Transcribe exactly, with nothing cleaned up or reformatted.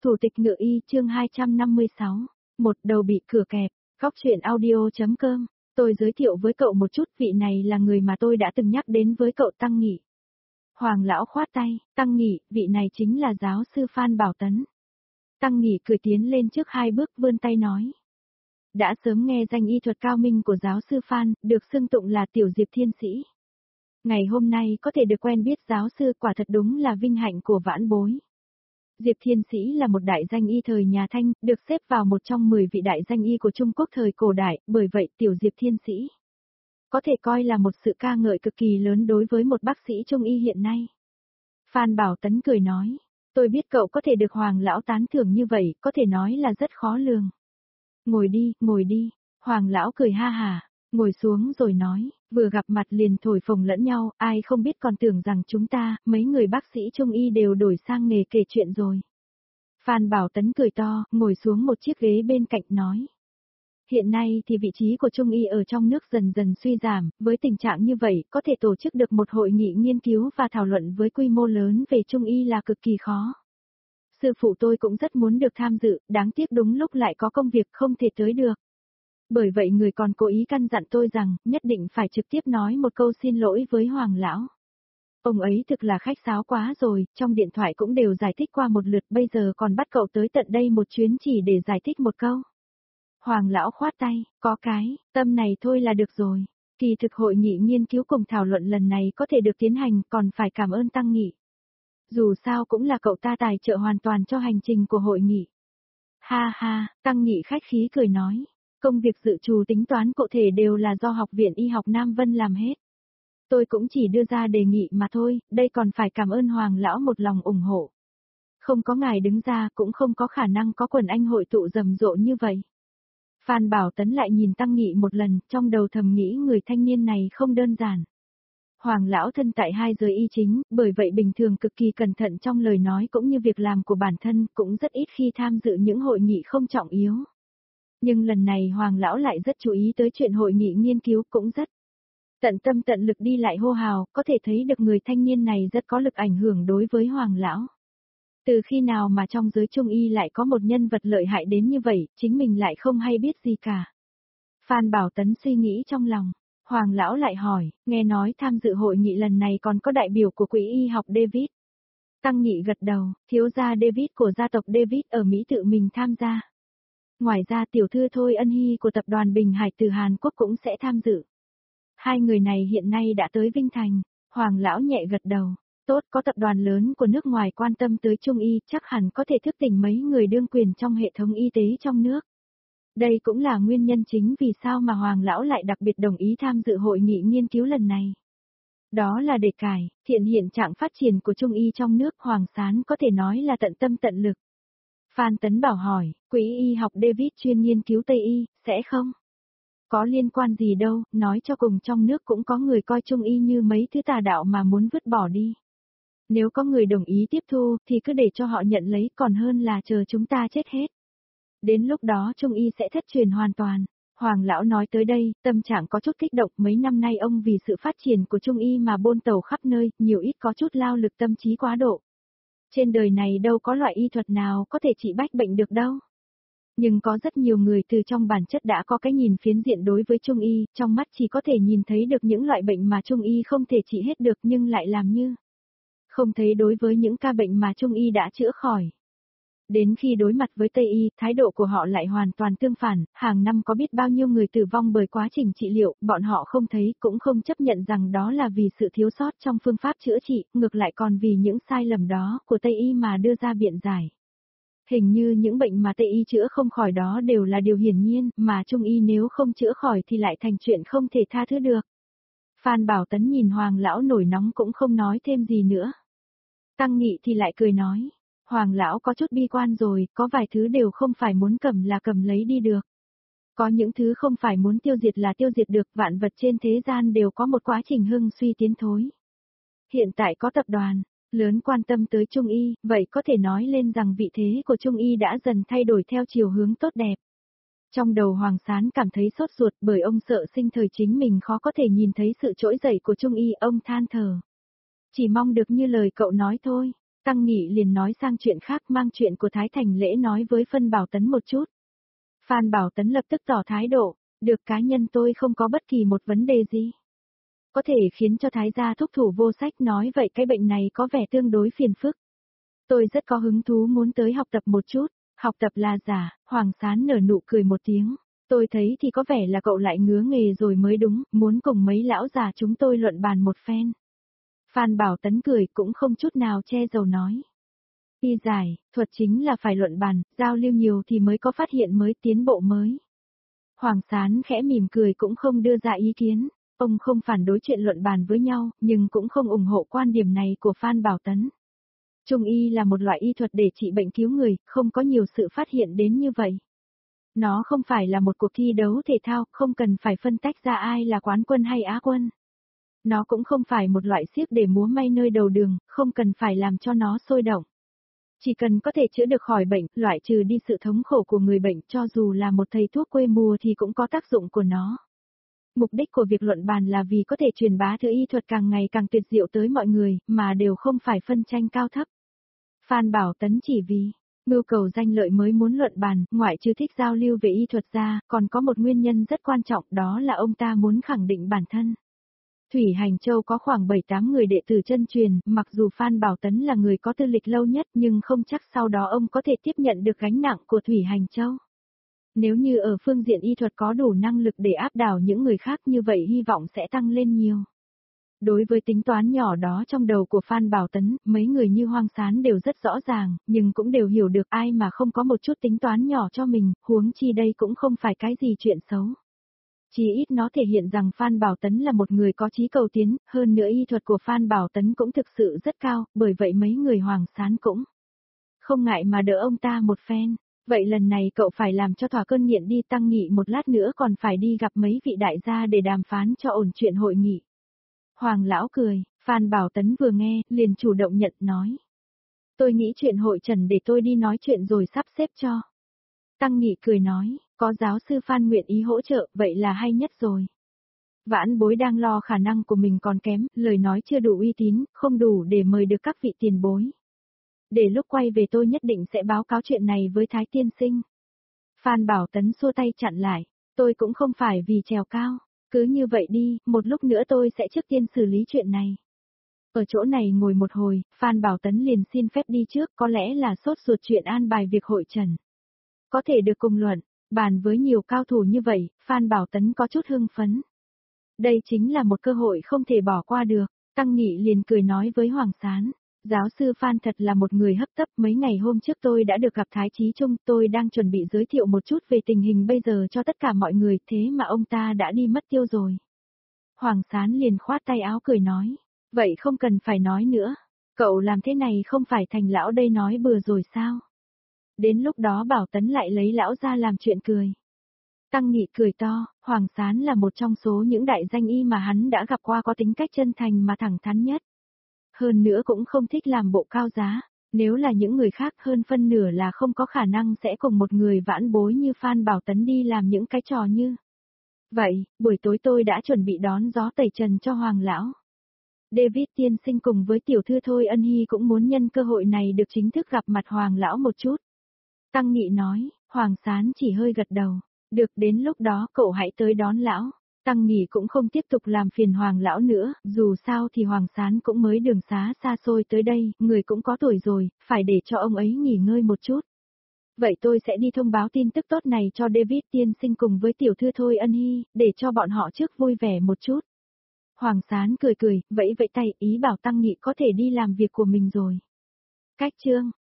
Thủ tịch ngự y chương hai trăm năm mươi sáu. Một đầu bị cửa kẹp. Góc truyện audio.com. Tôi giới thiệu với cậu một chút, vị này là người mà tôi đã từng nhắc đến với cậu Tăng Nghị. Hoàng lão khoát tay, Tăng Nghị, vị này chính là giáo sư Phan Bảo Tấn. Tăng Nghị cười tiến lên trước hai bước vươn tay nói. Đã sớm nghe danh y thuật cao minh của giáo sư Phan, được xưng tụng là tiểu Diệp thiên sĩ. Ngày hôm nay có thể được quen biết giáo sư quả thật đúng là vinh hạnh của vãn bối. Diệp Thiên Sĩ là một đại danh y thời nhà Thanh, được xếp vào một trong mười vị đại danh y của Trung Quốc thời cổ đại, bởi vậy tiểu Diệp Thiên Sĩ có thể coi là một sự ca ngợi cực kỳ lớn đối với một bác sĩ Trung y hiện nay. Phan Bảo Tấn cười nói, tôi biết cậu có thể được Hoàng lão tán thưởng như vậy, có thể nói là rất khó lường. Ngồi đi, ngồi đi, Hoàng lão cười ha hà, ngồi xuống rồi nói, vừa gặp mặt liền thổi phồng lẫn nhau, ai không biết còn tưởng rằng chúng ta, mấy người bác sĩ Trung y đều đổi sang nghề kể chuyện rồi. Phan Bảo Tấn cười to, ngồi xuống một chiếc ghế bên cạnh nói. Hiện nay thì vị trí của Trung y ở trong nước dần dần suy giảm, với tình trạng như vậy, có thể tổ chức được một hội nghị nghiên cứu và thảo luận với quy mô lớn về Trung y là cực kỳ khó. Sư phụ tôi cũng rất muốn được tham dự, đáng tiếc đúng lúc lại có công việc không thể tới được. Bởi vậy người còn cố ý căn dặn tôi rằng, nhất định phải trực tiếp nói một câu xin lỗi với Hoàng lão. Ông ấy thực là khách sáo quá rồi, trong điện thoại cũng đều giải thích qua một lượt, bây giờ còn bắt cậu tới tận đây một chuyến chỉ để giải thích một câu. Hoàng lão khoát tay, có cái, tâm này thôi là được rồi. Kỳ thực hội nghị nghiên cứu cùng thảo luận lần này có thể được tiến hành, còn phải cảm ơn Tăng Nghị. Dù sao cũng là cậu ta tài trợ hoàn toàn cho hành trình của hội nghị. Ha ha, Tăng Nghị khách khí cười nói. Công việc dự trù tính toán cụ thể đều là do Học viện Y học Nam Vân làm hết. Tôi cũng chỉ đưa ra đề nghị mà thôi, đây còn phải cảm ơn Hoàng lão một lòng ủng hộ. Không có ngài đứng ra cũng không có khả năng có quần anh hội tụ rầm rộ như vậy. Phan Bảo Tấn lại nhìn Tăng Nghị một lần, trong đầu thầm nghĩ người thanh niên này không đơn giản. Hoàng lão thân tại hai giới y chính, bởi vậy bình thường cực kỳ cẩn thận trong lời nói cũng như việc làm của bản thân, cũng rất ít khi tham dự những hội nghị không trọng yếu. Nhưng lần này Hoàng lão lại rất chú ý tới chuyện hội nghị nghiên cứu, cũng rất tận tâm tận lực đi lại hô hào, có thể thấy được người thanh niên này rất có lực ảnh hưởng đối với Hoàng lão. Từ khi nào mà trong giới Trung y lại có một nhân vật lợi hại đến như vậy, chính mình lại không hay biết gì cả. Phan Bảo Tấn suy nghĩ trong lòng, Hoàng lão lại hỏi, nghe nói tham dự hội nghị lần này còn có đại biểu của Quỹ y học David. Tăng Nghị gật đầu, thiếu gia David của gia tộc David ở Mỹ tự mình tham gia. Ngoài ra tiểu thư Thôi Ân Hy của tập đoàn Bình Hải từ Hàn Quốc cũng sẽ tham dự. Hai người này hiện nay đã tới Vinh Thành. Hoàng lão nhẹ gật đầu. Tốt, có tập đoàn lớn của nước ngoài quan tâm tới Trung y, chắc hẳn có thể thức tỉnh mấy người đương quyền trong hệ thống y tế trong nước. Đây cũng là nguyên nhân chính vì sao mà Hoàng lão lại đặc biệt đồng ý tham dự hội nghị nghiên cứu lần này. Đó là để cải thiện hiện trạng phát triển của Trung y trong nước. Hoàng Sán có thể nói là tận tâm tận lực. Phan Tấn Bảo hỏi, Quỹ y học David chuyên nghiên cứu Tây y, sẽ không? Có liên quan gì đâu, nói cho cùng trong nước cũng có người coi Trung y như mấy thứ tà đạo mà muốn vứt bỏ đi. Nếu có người đồng ý tiếp thu, thì cứ để cho họ nhận lấy, còn hơn là chờ chúng ta chết hết. Đến lúc đó Trung y sẽ thất truyền hoàn toàn. Hoàng lão nói tới đây, tâm trạng có chút kích động, mấy năm nay ông vì sự phát triển của Trung y mà bôn tàu khắp nơi, nhiều ít có chút lao lực tâm trí quá độ. Trên đời này đâu có loại y thuật nào có thể trị bách bệnh được đâu. Nhưng có rất nhiều người từ trong bản chất đã có cái nhìn phiến diện đối với Trung y, trong mắt chỉ có thể nhìn thấy được những loại bệnh mà Trung y không thể trị hết được nhưng lại làm như không thấy đối với những ca bệnh mà Trung y đã chữa khỏi. Đến khi đối mặt với Tây y, thái độ của họ lại hoàn toàn tương phản, hàng năm có biết bao nhiêu người tử vong bởi quá trình trị liệu, bọn họ không thấy cũng không chấp nhận rằng đó là vì sự thiếu sót trong phương pháp chữa trị, ngược lại còn vì những sai lầm đó của Tây y mà đưa ra biện giải. Hình như những bệnh mà Tây y chữa không khỏi đó đều là điều hiển nhiên, mà Trung y nếu không chữa khỏi thì lại thành chuyện không thể tha thứ được. Phan Bảo Tấn nhìn Hoàng lão nổi nóng cũng không nói thêm gì nữa. Tăng Nghị thì lại cười nói, Hoàng lão có chút bi quan rồi, có vài thứ đều không phải muốn cầm là cầm lấy đi được. Có những thứ không phải muốn tiêu diệt là tiêu diệt được, vạn vật trên thế gian đều có một quá trình hưng suy tiến thối. Hiện tại có tập đoàn lớn quan tâm tới Trung y, vậy có thể nói lên rằng vị thế của Trung y đã dần thay đổi theo chiều hướng tốt đẹp. Trong đầu Hoàng Sán cảm thấy sốt ruột bởi ông sợ sinh thời chính mình khó có thể nhìn thấy sự trỗi dậy của Trung y, ông than thở. Chỉ mong được như lời cậu nói thôi. Tăng Nghị liền nói sang chuyện khác, mang chuyện của Thái Thành Lễ nói với Phan Bảo Tấn một chút. Phan Bảo Tấn lập tức tỏ thái độ, được, cá nhân tôi không có bất kỳ một vấn đề gì. Có thể khiến cho Thái gia thúc thủ vô sách, nói vậy cái bệnh này có vẻ tương đối phiền phức. Tôi rất có hứng thú muốn tới học tập một chút, học tập là giả. Hoàng Sán nở nụ cười một tiếng, tôi thấy thì có vẻ là cậu lại ngứa nghề rồi mới đúng, muốn cùng mấy lão già chúng tôi luận bàn một phen. Phan Bảo Tấn cười cũng không chút nào che giấu nói. Y giải, thuật chính là phải luận bàn, giao lưu nhiều thì mới có phát hiện mới, tiến bộ mới. Hoàng Sán khẽ mỉm cười cũng không đưa ra ý kiến, ông không phản đối chuyện luận bàn với nhau, nhưng cũng không ủng hộ quan điểm này của Phan Bảo Tấn. Trung y là một loại y thuật để trị bệnh cứu người, không có nhiều sự phát hiện đến như vậy. Nó không phải là một cuộc thi đấu thể thao, không cần phải phân tách ra ai là quán quân hay á quân. Nó cũng không phải một loại xiếc để múa may nơi đầu đường, không cần phải làm cho nó sôi động. Chỉ cần có thể chữa được khỏi bệnh, loại trừ đi sự thống khổ của người bệnh, cho dù là một thầy thuốc quê mùa thì cũng có tác dụng của nó. Mục đích của việc luận bàn là vì có thể truyền bá thứ y thuật càng ngày càng tuyệt diệu tới mọi người, mà đều không phải phân tranh cao thấp. Phan Bảo Tấn chỉ vì mưu cầu danh lợi mới muốn luận bàn, ngoại trừ thích giao lưu về y thuật ra, còn có một nguyên nhân rất quan trọng, đó là ông ta muốn khẳng định bản thân. Thủy Hành Châu có khoảng bảy tám người đệ tử chân truyền, mặc dù Phan Bảo Tấn là người có tư lịch lâu nhất nhưng không chắc sau đó ông có thể tiếp nhận được gánh nặng của Thủy Hành Châu. Nếu như ở phương diện y thuật có đủ năng lực để áp đảo những người khác, như vậy hy vọng sẽ tăng lên nhiều. Đối với tính toán nhỏ đó trong đầu của Phan Bảo Tấn, mấy người như Hoàng Sán đều rất rõ ràng, nhưng cũng đều hiểu được ai mà không có một chút tính toán nhỏ cho mình, huống chi đây cũng không phải cái gì chuyện xấu. Chỉ ít nó thể hiện rằng Phan Bảo Tấn là một người có chí cầu tiến, hơn nữa y thuật của Phan Bảo Tấn cũng thực sự rất cao, bởi vậy mấy người Hoàng Sán cũng không ngại mà đỡ ông ta một phen. Vậy lần này cậu phải làm cho thỏa cơn nghiện đi, Tăng Nghị một lát nữa còn phải đi gặp mấy vị đại gia để đàm phán cho ổn chuyện hội nghị. Hoàng lão cười, Phan Bảo Tấn vừa nghe, liền chủ động nhận nói. Tôi nghĩ chuyện hội trần để tôi đi nói chuyện rồi sắp xếp cho. Tăng Nghị cười nói, có giáo sư Phan nguyện ý hỗ trợ, vậy là hay nhất rồi. Vãn bối đang lo khả năng của mình còn kém, lời nói chưa đủ uy tín, không đủ để mời được các vị tiền bối. Để lúc quay về tôi nhất định sẽ báo cáo chuyện này với Thái tiên sinh. Phan Bảo Tấn xua tay chặn lại, tôi cũng không phải vì trèo cao, cứ như vậy đi, một lúc nữa tôi sẽ trước tiên xử lý chuyện này. Ở chỗ này ngồi một hồi, Phan Bảo Tấn liền xin phép đi trước, có lẽ là sốt ruột chuyện an bài việc hội trần. Có thể được cùng luận, bàn với nhiều cao thủ như vậy, Phan Bảo Tấn có chút hưng phấn. Đây chính là một cơ hội không thể bỏ qua được, Tăng Nghị liền cười nói với Hoàng Sán. Giáo sư Phan thật là một người hấp tấp, mấy ngày hôm trước tôi đã được gặp Thái Chí Trung, tôi đang chuẩn bị giới thiệu một chút về tình hình bây giờ cho tất cả mọi người, thế mà ông ta đã đi mất tiêu rồi. Hoàng Sán liền khoát tay áo cười nói, vậy không cần phải nói nữa, cậu làm thế này không phải thành lão đây nói bừa rồi sao? Đến lúc đó Bảo Tấn lại lấy lão ra làm chuyện cười. Tăng Nghị cười to, Hoàng Sán là một trong số những đại danh y mà hắn đã gặp qua có tính cách chân thành mà thẳng thắn nhất. Hơn nữa cũng không thích làm bộ cao giá, nếu là những người khác hơn phân nửa là không có khả năng sẽ cùng một người vãn bối như Phan Bảo Tấn đi làm những cái trò như. Vậy, buổi tối tôi đã chuẩn bị đón gió tẩy trần cho Hoàng lão. David tiên sinh cùng với tiểu thư Thôi Ân Hy cũng muốn nhân cơ hội này được chính thức gặp mặt Hoàng lão một chút. Tăng Nghị nói, Hoàng Sán chỉ hơi gật đầu, được, đến lúc đó cậu hãy tới đón lão. Tăng Nghị cũng không tiếp tục làm phiền Hoàng lão nữa, dù sao thì Hoàng Sán cũng mới đường xá xa xôi tới đây, người cũng có tuổi rồi, phải để cho ông ấy nghỉ ngơi một chút. Vậy tôi sẽ đi thông báo tin tức tốt này cho David tiên sinh cùng với tiểu thư Thôi Ân Hy, để cho bọn họ trước vui vẻ một chút. Hoàng Sán cười cười, vẫy vẫy tay, ý bảo Tăng Nghị có thể đi làm việc của mình rồi. Cách chương